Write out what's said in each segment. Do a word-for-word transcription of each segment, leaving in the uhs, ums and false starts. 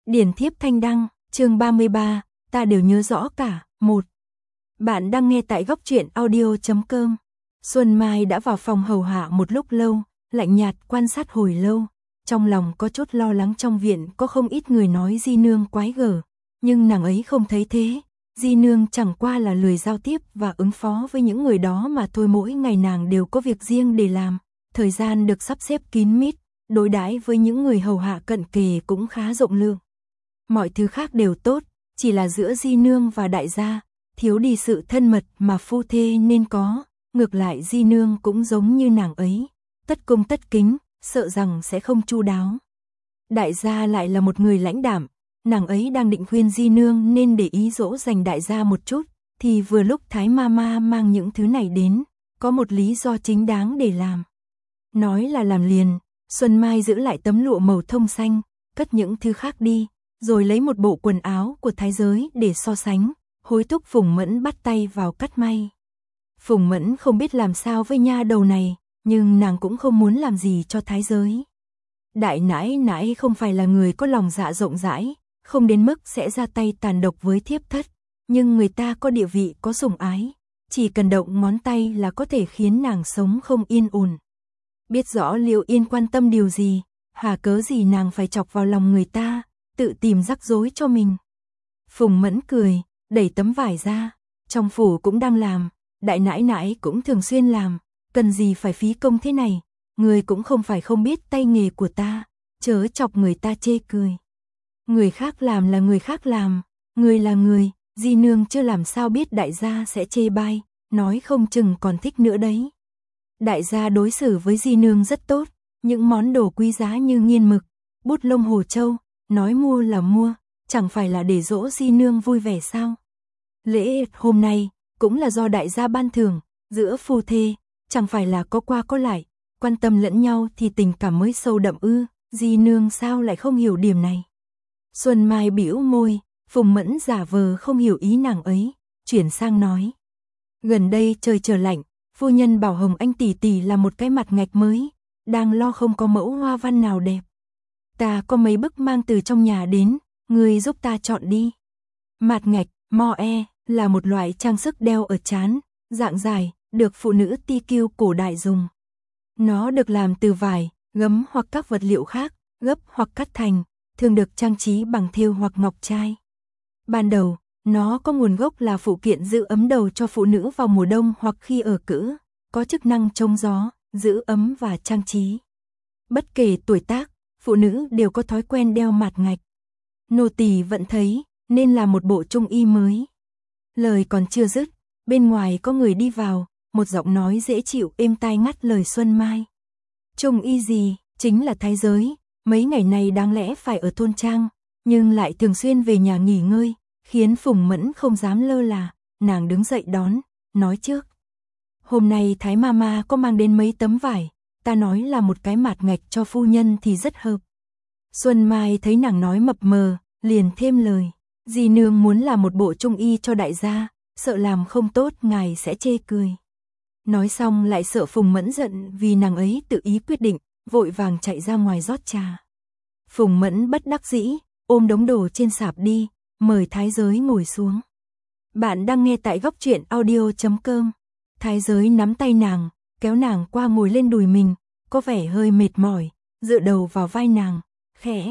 Điển thiếp thanh đăng, chương ba mươi ba, ta đều nhớ rõ cả. Một. Bạn đang nghe tại góc truyện audio chấm com. Xuân Mai đã vào phòng hầu hạ một lúc lâu, lạnh nhạt quan sát hồi lâu, trong lòng có chút lo lắng trong viện có không ít người nói Di Nương quái gở, nhưng nàng ấy không thấy thế. Di Nương chẳng qua là lười giao tiếp và ứng phó với những người đó mà thôi, mỗi ngày nàng đều có việc riêng để làm, thời gian được sắp xếp kín mít, đối đãi với những người hầu hạ cận kề cũng khá rộng lượng. Mọi thứ khác đều tốt, chỉ là giữa Di Nương và đại gia, thiếu đi sự thân mật mà phu thê nên có, ngược lại Di Nương cũng giống như nàng ấy, tất cung tất kính, sợ rằng sẽ không chu đáo. Đại gia lại là một người lãnh đạm, nàng ấy đang định khuyên Di Nương nên để ý dỗ dành đại gia một chút, thì vừa lúc Thái Mama mang những thứ này đến, có một lý do chính đáng để làm. Nói là làm liền, Xuân Mai giữ lại tấm lụa màu thông xanh, cất những thứ khác đi, rồi lấy một bộ quần áo của thái giới để so sánh, hối thúc Phùng Mẫn bắt tay vào cắt may. Phùng Mẫn không biết làm sao với nha đầu này, nhưng nàng cũng không muốn làm gì cho thái giới. Đại nãi nãi không phải là người có lòng dạ rộng rãi, không đến mức sẽ ra tay tàn độc với thiếp thất, nhưng người ta có địa vị, có sủng ái, chỉ cần động ngón tay là có thể khiến nàng sống không yên ổn. Biết rõ Liệu Yên quan tâm điều gì, hà cớ gì nàng phải chọc vào lòng người ta, tự tìm rắc rối cho mình. Phùng Mẫn cười, đẩy tấm vải ra, trong phủ cũng đang làm, đại nãi nãi cũng thường xuyên làm, cần gì phải phí công thế này, người cũng không phải không biết tay nghề của ta, chớ chọc người ta chê cười. Người khác làm là người khác làm, người là người, Di Nương chưa làm sao biết đại gia sẽ chê bai, nói không chừng còn thích nữa đấy. Đại gia đối xử với Di Nương rất tốt, những món đồ quý giá như nghiên mực, bút lông hồ châu, nói mua là mua, chẳng phải là để dỗ Di Nương vui vẻ sao? Lễ hôm nay cũng là do đại gia ban thưởng, giữa phu thê, chẳng phải là có qua có lại, quan tâm lẫn nhau thì tình cảm mới sâu đậm ư, Di Nương sao lại không hiểu điểm này? Xuân Mai bĩu môi, Phùng Mẫn giả vờ không hiểu ý nàng ấy, chuyển sang nói. Gần đây trời trở lạnh, phu nhân bảo Hồng Anh tỷ tỷ là một cái mặt ngạch mới, đang lo không có mẫu hoa văn nào đẹp. Ta có mấy bức mang từ trong nhà đến, người giúp ta chọn đi. Mạt ngạch, mo e, là một loại trang sức đeo ở trán, dạng dài, được phụ nữ ti kiêu cổ đại dùng. Nó được làm từ vải, gấm hoặc các vật liệu khác, gấp hoặc cắt thành, thường được trang trí bằng thêu hoặc ngọc trai. Ban đầu, nó có nguồn gốc là phụ kiện giữ ấm đầu cho phụ nữ vào mùa đông hoặc khi ở cữ, có chức năng chống gió, giữ ấm và trang trí. Bất kể tuổi tác, phụ nữ đều có thói quen đeo mạt ngạch. Nô tỳ vẫn thấy, nên là một bộ trung y mới. Lời còn chưa dứt, bên ngoài có người đi vào, một giọng nói dễ chịu êm tai ngắt lời Xuân Mai. Trung y gì, chính là thái giới, mấy ngày này đáng lẽ phải ở thôn trang, nhưng lại thường xuyên về nhà nghỉ ngơi, khiến Phùng Mẫn không dám lơ là, nàng đứng dậy đón, nói trước. Hôm nay Thái Mama có mang đến mấy tấm vải, ta nói là một cái mạt ngạch cho phu nhân thì rất hợp. Xuân Mai thấy nàng nói mập mờ, liền thêm lời. Di Nương muốn làm một bộ trung y cho đại gia, sợ làm không tốt ngài sẽ chê cười. Nói xong lại sợ Phùng Mẫn giận vì nàng ấy tự ý quyết định, vội vàng chạy ra ngoài rót trà. Phùng Mẫn bất đắc dĩ, ôm đống đồ trên sạp đi, mời thái giới ngồi xuống. Bạn đang nghe tại góc truyện audio chấm com. Thái giới nắm tay nàng, kéo nàng qua ngồi lên đùi mình, có vẻ hơi mệt mỏi, dựa đầu vào vai nàng, khẽ.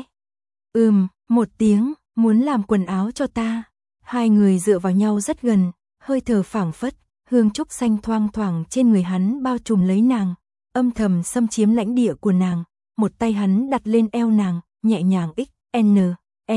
Ừm, một tiếng, muốn làm quần áo cho ta. Hai người dựa vào nhau rất gần, hơi thở phảng phất, hương trúc xanh thoang thoảng trên người hắn bao trùm lấy nàng, âm thầm xâm chiếm lãnh địa của nàng. Một tay hắn đặt lên eo nàng, nhẹ nhàng x, n,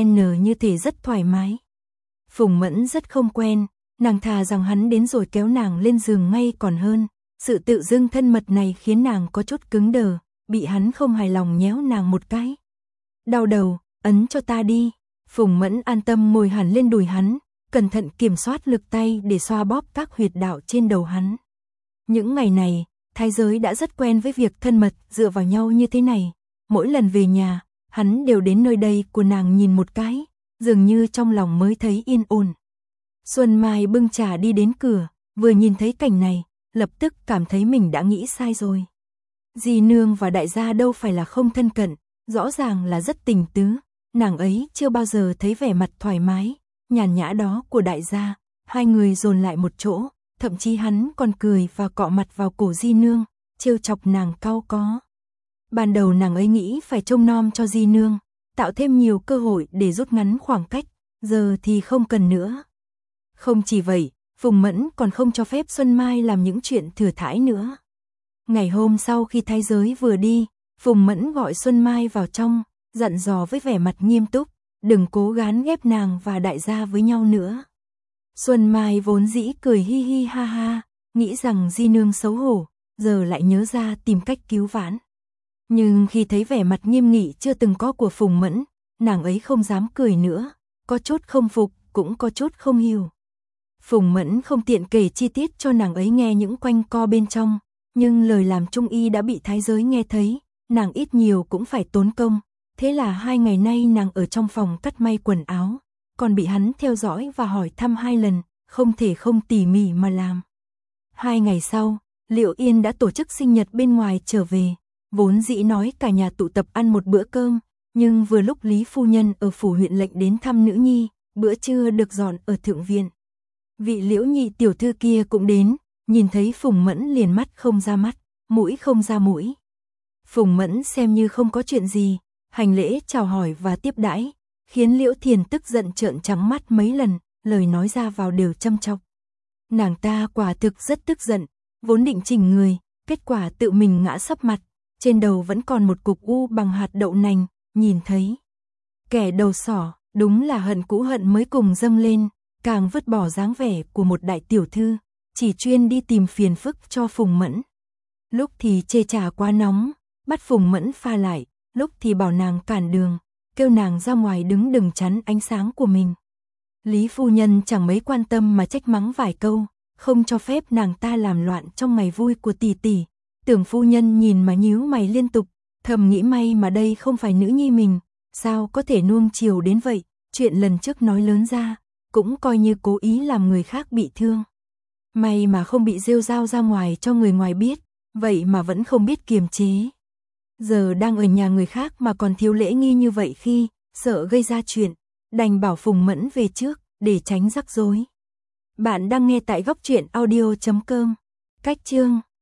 n như thể rất thoải mái. Phùng Mẫn rất không quen, nàng thà rằng hắn đến rồi kéo nàng lên giường ngay còn hơn. Sự tự dưng thân mật này khiến nàng có chút cứng đờ, bị hắn không hài lòng nhéo nàng một cái. Đau đầu, ấn cho ta đi. Phùng Mẫn an tâm ngồi hẳn lên đùi hắn, cẩn thận kiểm soát lực tay để xoa bóp các huyệt đạo trên đầu hắn. Những ngày này, thái giới đã rất quen với việc thân mật dựa vào nhau như thế này. Mỗi lần về nhà, hắn đều đến nơi đây của nàng nhìn một cái, dường như trong lòng mới thấy yên ổn. Xuân Mai bưng trà đi đến cửa, vừa nhìn thấy cảnh này, lập tức cảm thấy mình đã nghĩ sai rồi. Di Nương và đại gia đâu phải là không thân cận, rõ ràng là rất tình tứ, nàng ấy chưa bao giờ thấy vẻ mặt thoải mái, nhàn nhã đó của đại gia. Hai người dồn lại một chỗ, thậm chí hắn còn cười và cọ mặt vào cổ Di Nương, trêu chọc nàng cau có. Ban đầu nàng ấy nghĩ phải trông nom cho Di Nương, tạo thêm nhiều cơ hội để rút ngắn khoảng cách, giờ thì không cần nữa. Không chỉ vậy, Phùng Mẫn còn không cho phép Xuân Mai làm những chuyện thừa thãi nữa. Ngày hôm sau khi thái giới vừa đi, Phùng Mẫn gọi Xuân Mai vào trong, dặn dò với vẻ mặt nghiêm túc, đừng cố gắng ghép nàng và đại gia với nhau nữa. Xuân Mai vốn dĩ cười hi hi ha ha, nghĩ rằng Di Nương xấu hổ, giờ lại nhớ ra tìm cách cứu vãn. Nhưng khi thấy vẻ mặt nghiêm nghị chưa từng có của Phùng Mẫn, nàng ấy không dám cười nữa, có chút không phục, cũng có chút không hiểu. Phùng Mẫn không tiện kể chi tiết cho nàng ấy nghe những quanh co bên trong, nhưng lời làm trung y đã bị thái giới nghe thấy, nàng ít nhiều cũng phải tốn công. Thế là hai ngày nay nàng ở trong phòng cắt may quần áo, còn bị hắn theo dõi và hỏi thăm hai lần, không thể không tỉ mỉ mà làm. Hai ngày sau, Liệu Yên đã tổ chức sinh nhật bên ngoài trở về, vốn dĩ nói cả nhà tụ tập ăn một bữa cơm, nhưng vừa lúc Lý phu nhân ở phủ huyện lệnh đến thăm nữ nhi, bữa trưa được dọn ở thượng viện. Vị Liễu nhị tiểu thư kia cũng đến, nhìn thấy Phùng Mẫn liền mắt không ra mắt, mũi không ra mũi. Phùng Mẫn xem như không có chuyện gì, hành lễ chào hỏi và tiếp đãi, khiến Liễu Thiền tức giận trợn trắng mắt mấy lần, lời nói ra vào đều châm chọc. Nàng ta quả thực rất tức giận, vốn định chỉnh người, kết quả tự mình ngã sấp mặt, trên đầu vẫn còn một cục u bằng hạt đậu nành, nhìn thấy. Kẻ đầu sỏ, đúng là hận cũ hận mới cùng dâng lên, càng vứt bỏ dáng vẻ của một đại tiểu thư, chỉ chuyên đi tìm phiền phức cho Phùng Mẫn. Lúc thì chê trà quá nóng, bắt Phùng Mẫn pha lại, lúc thì bảo nàng cản đường, kêu nàng ra ngoài đứng đừng chắn ánh sáng của mình. Lý phu nhân chẳng mấy quan tâm mà trách mắng vài câu, không cho phép nàng ta làm loạn trong ngày vui của tỷ tỷ. Tưởng phu nhân nhìn mà nhíu mày liên tục, thầm nghĩ may mà đây không phải nữ nhi mình, sao có thể nuông chiều đến vậy, chuyện lần trước nói lớn ra, cũng coi như cố ý làm người khác bị thương. May mà không bị rêu rao ra ngoài cho người ngoài biết, vậy mà vẫn không biết kiềm chế. Giờ đang ở nhà người khác mà còn thiếu lễ nghi như vậy khi, sợ gây ra chuyện, đành bảo Phùng Mẫn về trước, để tránh rắc rối. Bạn đang nghe tại góc truyện audio chấm com. Cách chương